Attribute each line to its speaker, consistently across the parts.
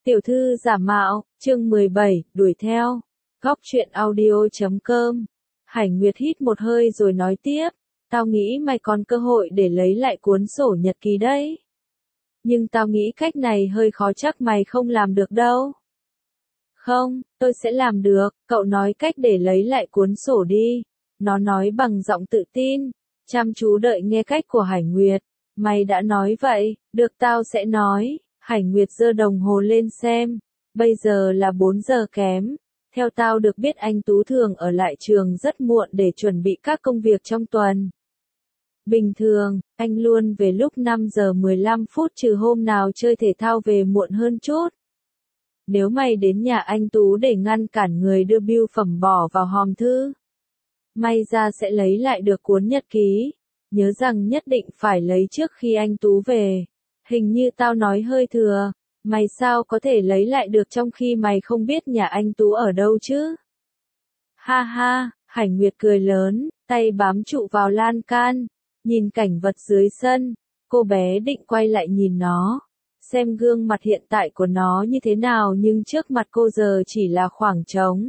Speaker 1: Tiểu thư giả mạo, chương 17, đuổi theo. Góc truyện audio.com. Hải Nguyệt hít một hơi rồi nói tiếp, tao nghĩ mày còn cơ hội để lấy lại cuốn sổ nhật ký đấy. Nhưng tao nghĩ cách này hơi khó, chắc mày không làm được đâu. Không, tôi sẽ làm được, cậu nói cách để lấy lại cuốn sổ đi. Nó nói bằng giọng tự tin, chăm chú đợi nghe cách của Hải Nguyệt. Mày đã nói vậy, được tao sẽ nói. Hải Nguyệt giơ đồng hồ lên xem, bây giờ là 4 giờ kém. Theo tao được biết anh Tú thường ở lại trường rất muộn để chuẩn bị các công việc trong tuần. Bình thường, anh luôn về lúc 5 giờ 15 phút trừ hôm nào chơi thể thao về muộn hơn chút. Nếu mày đến nhà anh Tú để ngăn cản người đưa bưu phẩm bỏ vào hòm thư, may ra sẽ lấy lại được cuốn nhật ký. Nhớ rằng nhất định phải lấy trước khi anh Tú về. Hình như tao nói hơi thừa, mày sao có thể lấy lại được trong khi mày không biết nhà anh Tú ở đâu chứ? Ha ha, Hải Nguyệt cười lớn, tay bám trụ vào lan can, nhìn cảnh vật dưới sân. Cô bé định quay lại nhìn nó, xem gương mặt hiện tại của nó như thế nào, nhưng trước mặt cô giờ chỉ là khoảng trống.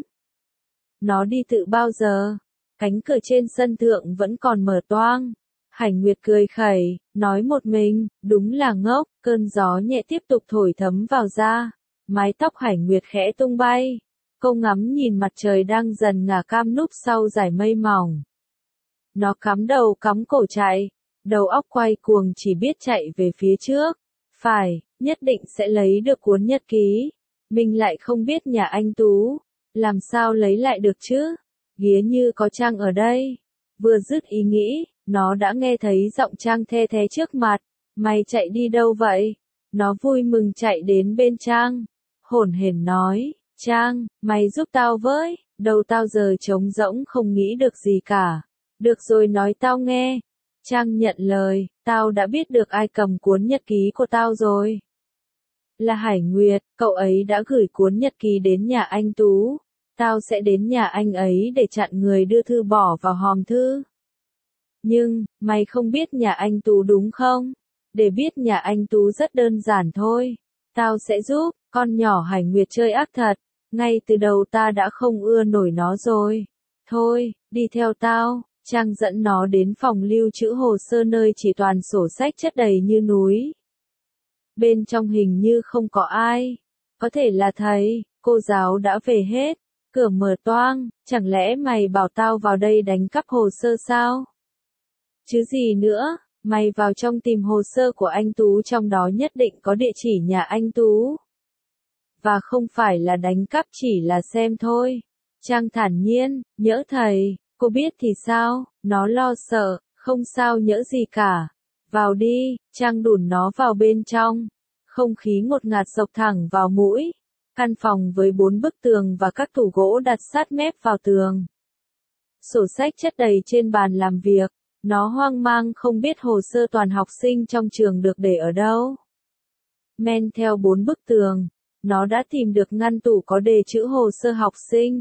Speaker 1: Nó đi từ bao giờ? Cánh cửa trên sân thượng vẫn còn mở toang. Hải Nguyệt cười khẩy, nói một mình, đúng là ngốc. Cơn gió nhẹ tiếp tục thổi thấm vào da, mái tóc Hải Nguyệt khẽ tung bay. Cô ngắm nhìn mặt trời đang dần ngả cam núp sau dải mây mỏng. Nó cắm đầu cắm cổ chạy, đầu óc quay cuồng chỉ biết chạy về phía trước. Phải, nhất định sẽ lấy được cuốn nhật ký. Mình lại không biết nhà anh Tú, làm sao lấy lại được chứ? Ghía như có Trang ở đây. Vừa dứt ý nghĩ, nó đã nghe thấy giọng Trang the thé trước mặt. Mày chạy đi đâu vậy? Nó vui mừng chạy đến bên Trang, hổn hển nói, Trang, mày giúp tao với, đầu tao giờ trống rỗng không nghĩ được gì cả. Được rồi, nói tao nghe. Trang nhận lời, tao đã biết được ai cầm cuốn nhật ký của tao rồi. Là Hải Nguyệt, cậu ấy đã gửi cuốn nhật ký đến nhà anh Tú. Tao sẽ đến nhà anh ấy để chặn người đưa thư bỏ vào hòm thư. Nhưng, mày không biết nhà anh Tú đúng không? Để biết nhà anh Tú rất đơn giản thôi. Tao sẽ giúp. Con nhỏ Hải Nguyệt chơi ác thật. Ngay từ đầu ta đã không ưa nổi nó rồi. Thôi, đi theo tao. Trang dẫn nó đến phòng lưu trữ hồ sơ nơi chỉ toàn sổ sách chất đầy như núi. Bên trong hình như không có ai. Có thể là thầy, cô giáo đã về hết. Cửa mở toang, chẳng lẽ mày bảo tao vào đây đánh cắp hồ sơ sao? Chứ gì nữa, mày vào trong tìm hồ sơ của anh Tú, trong đó nhất định có địa chỉ nhà anh Tú. Và không phải là đánh cắp, chỉ là xem thôi. Trang thản nhiên, nhỡ thầy, cô biết thì sao? Nó lo sợ, không sao nhỡ gì cả. Vào đi. Trang đùn nó vào bên trong. Không khí ngột ngạt sộc thẳng vào mũi. Căn phòng với 4 bức tường và các tủ gỗ đặt sát mép vào tường. Sổ sách chất đầy trên bàn làm việc. Nó hoang mang không biết hồ sơ toàn học sinh trong trường được để ở đâu. Men theo 4 bức tường, nó đã tìm được ngăn tủ có đề chữ hồ sơ học sinh.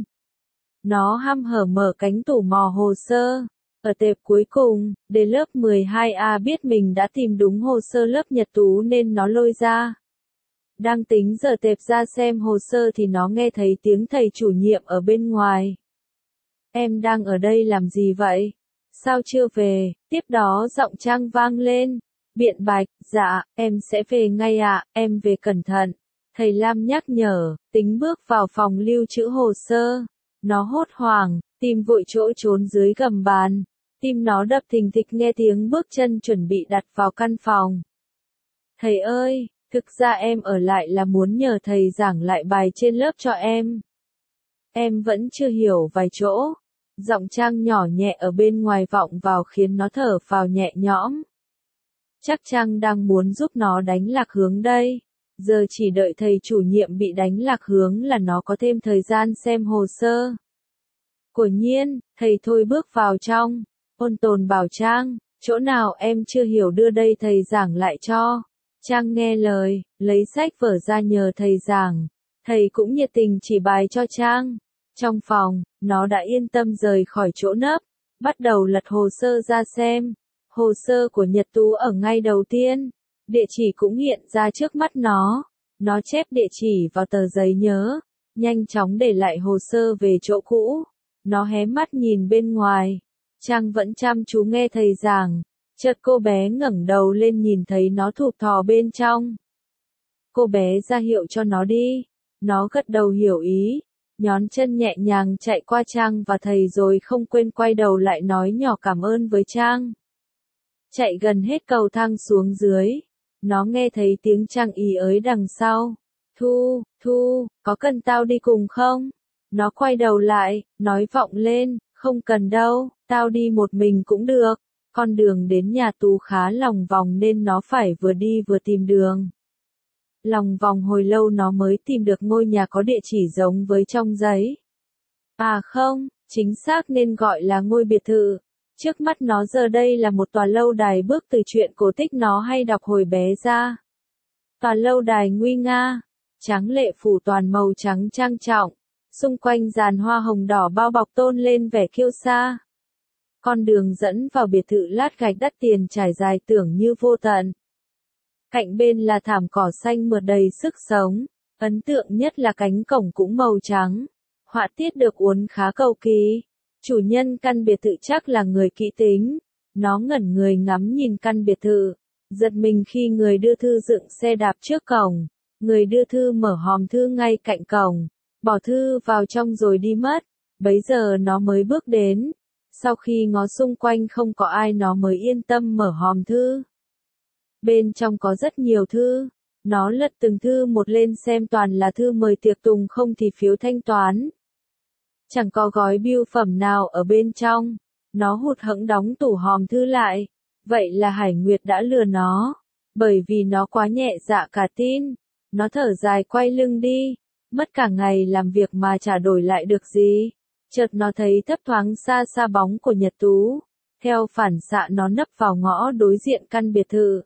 Speaker 1: Nó hăm hở mở cánh tủ mò hồ sơ. Ở tệp cuối cùng, đề lớp 12A biết mình đã tìm đúng hồ sơ lớp Nhật Tú nên nó lôi ra. Đang tính giờ tệp ra xem hồ sơ thì nó nghe thấy tiếng thầy chủ nhiệm ở bên ngoài. Em đang ở đây làm gì vậy? Sao chưa về? Tiếp đó giọng Trang vang lên. Biện bạch, dạ, em sẽ về ngay ạ, em về cẩn thận. Thầy Lam nhắc nhở, tính bước vào phòng lưu trữ hồ sơ. Nó hốt hoảng, tìm vội chỗ trốn dưới gầm bàn. Tim nó đập thình thịch nghe tiếng bước chân chuẩn bị đặt vào căn phòng. Thầy ơi, thực ra em ở lại là muốn nhờ thầy giảng lại bài trên lớp cho em. Em vẫn chưa hiểu vài chỗ. Giọng Trang nhỏ nhẹ ở bên ngoài vọng vào khiến nó thở phào nhẹ nhõm. Chắc Trang đang muốn giúp nó đánh lạc hướng đây. Giờ chỉ đợi thầy chủ nhiệm bị đánh lạc hướng là nó có thêm thời gian xem hồ sơ. Quả nhiên, thầy thôi bước vào trong. Ôn tồn bảo Trang, chỗ nào em chưa hiểu đưa đây thầy giảng lại cho. Trang nghe lời, lấy sách vở ra nhờ thầy giảng. Thầy cũng nhiệt tình chỉ bài cho Trang. Trong phòng, nó đã yên tâm rời khỏi chỗ nấp, bắt đầu lật hồ sơ ra xem. Hồ sơ của Nhật Tú ở ngay đầu tiên, địa chỉ cũng hiện ra trước mắt nó. Nó chép địa chỉ vào tờ giấy nhớ, nhanh chóng để lại hồ sơ về chỗ cũ. Nó hé mắt nhìn bên ngoài. Trang vẫn chăm chú nghe thầy giảng. Chợt cô bé ngẩng đầu lên nhìn thấy nó thụp thò bên trong. Cô bé ra hiệu cho nó đi. Nó gật đầu hiểu ý, nhón chân nhẹ nhàng chạy qua Trang và thầy rồi không quên quay đầu lại nói nhỏ cảm ơn với Trang. Chạy gần hết cầu thang xuống dưới, nó nghe thấy tiếng Trang ý ới đằng sau. Thu, có cần tao đi cùng không? Nó quay đầu lại, nói vọng lên, không cần đâu, tao đi một mình cũng được. Con đường đến nhà Tú khá lòng vòng nên nó phải vừa đi vừa tìm đường. Lòng vòng hồi lâu nó mới tìm được ngôi nhà có địa chỉ giống với trong giấy. À không, chính xác nên gọi là ngôi biệt thự. Trước mắt nó giờ đây là một tòa lâu đài bước từ truyện cổ tích nó hay đọc hồi bé ra. Tòa lâu đài nguy nga, tráng lệ phủ toàn màu trắng trang trọng, xung quanh giàn hoa hồng đỏ bao bọc tôn lên vẻ kiêu sa. Con đường dẫn vào biệt thự lát gạch đắt tiền trải dài tưởng như vô tận. Cạnh bên là thảm cỏ xanh mượt đầy sức sống, ấn tượng nhất là cánh cổng cũng màu trắng. Họa tiết được uốn khá cầu kỳ. Chủ nhân căn biệt thự chắc là người kỹ tính. Nó ngẩn người ngắm nhìn căn biệt thự, giật mình khi người đưa thư dựng xe đạp trước cổng. Người đưa thư mở hòm thư ngay cạnh cổng, bỏ thư vào trong rồi đi mất. Bấy giờ nó mới bước đến. Sau khi ngó xung quanh không có ai nó mới yên tâm mở hòm thư. Bên trong có rất nhiều thư. Nó lật từng thư một lên xem toàn là thư mời tiệc tùng không thì phiếu thanh toán. Chẳng có gói bưu phẩm nào ở bên trong. Nó hụt hẫng đóng tủ hòm thư lại. Vậy là Hải Nguyệt đã lừa nó. Bởi vì nó quá nhẹ dạ cả tin. Nó thở dài quay lưng đi. Mất cả ngày làm việc mà chả đổi lại được gì. Chợt nó thấy thấp thoáng xa xa bóng của Nhật Tú. Theo phản xạ nó nấp vào ngõ đối diện căn biệt thự.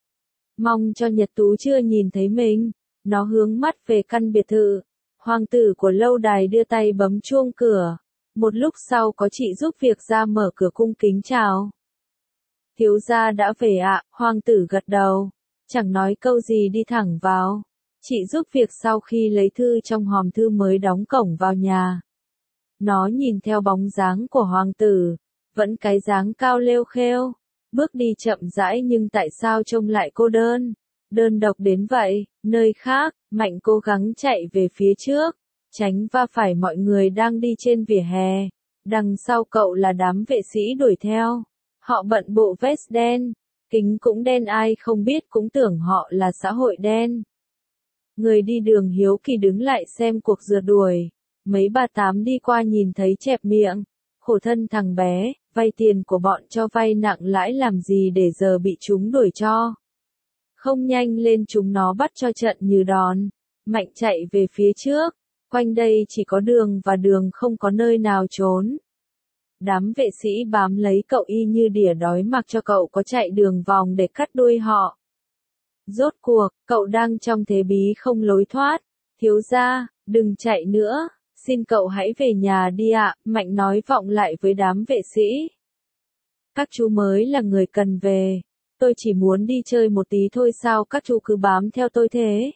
Speaker 1: Mong cho Nhật Tú chưa nhìn thấy mình. Nó hướng mắt về căn biệt thự. Hoàng tử của lâu đài đưa tay bấm chuông cửa. Một lúc sau có chị giúp việc ra mở cửa cung kính chào. Thiếu gia đã về ạ, hoàng tử gật đầu. Chẳng nói câu gì đi thẳng vào. Chị giúp việc sau khi lấy thư trong hòm thư mới đóng cổng vào nhà. Nó nhìn theo bóng dáng của hoàng tử. Vẫn cái dáng cao lêu khêu. Bước đi chậm rãi nhưng tại sao trông lại cô đơn. Đơn độc đến vậy, nơi khác, Mạnh cố gắng chạy về phía trước, tránh va phải mọi người đang đi trên vỉa hè. Đằng sau cậu là đám vệ sĩ đuổi theo. Họ bận bộ vest đen, kính cũng đen ai không biết cũng tưởng họ là xã hội đen. Người đi đường hiếu kỳ đứng lại xem cuộc rượt đuổi. Mấy bà tám đi qua nhìn thấy chẹp miệng. Khổ thân thằng bé, vay tiền của bọn cho vay nặng lãi làm gì để giờ bị chúng đuổi cho. Không nhanh lên chúng nó bắt cho trận như đòn. Mạnh chạy về phía trước. Quanh đây chỉ có đường và đường không có nơi nào trốn. Đám vệ sĩ bám lấy cậu y như đỉa đói mặc cho cậu có chạy đường vòng để cắt đuôi họ. Rốt cuộc, cậu đang trong thế bí không lối thoát. Thiếu gia, đừng chạy nữa, xin cậu hãy về nhà đi ạ, Mạnh nói vọng lại với đám vệ sĩ. Các chú mới là người cần về. Tôi chỉ muốn đi chơi một tí thôi sao các chú cứ bám theo tôi thế?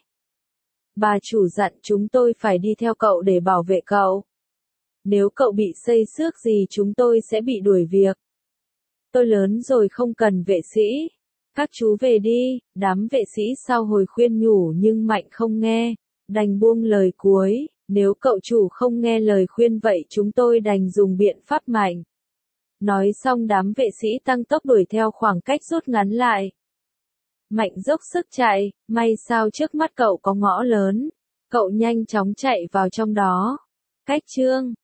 Speaker 1: Bà chủ dặn chúng tôi phải đi theo cậu để bảo vệ cậu. Nếu cậu bị xây xước gì chúng tôi sẽ bị đuổi việc. Tôi lớn rồi không cần vệ sĩ. Các chú về đi, đám vệ sĩ sau hồi khuyên nhủ nhưng Mạnh không nghe. Đành buông lời cuối, nếu cậu chủ không nghe lời khuyên vậy chúng tôi đành dùng biện pháp mạnh. Nói xong đám vệ sĩ tăng tốc đuổi theo khoảng cách rút ngắn lại. Mạnh dốc sức chạy, may sao trước mắt cậu có ngõ lớn. Cậu nhanh chóng chạy vào trong đó. Cách chương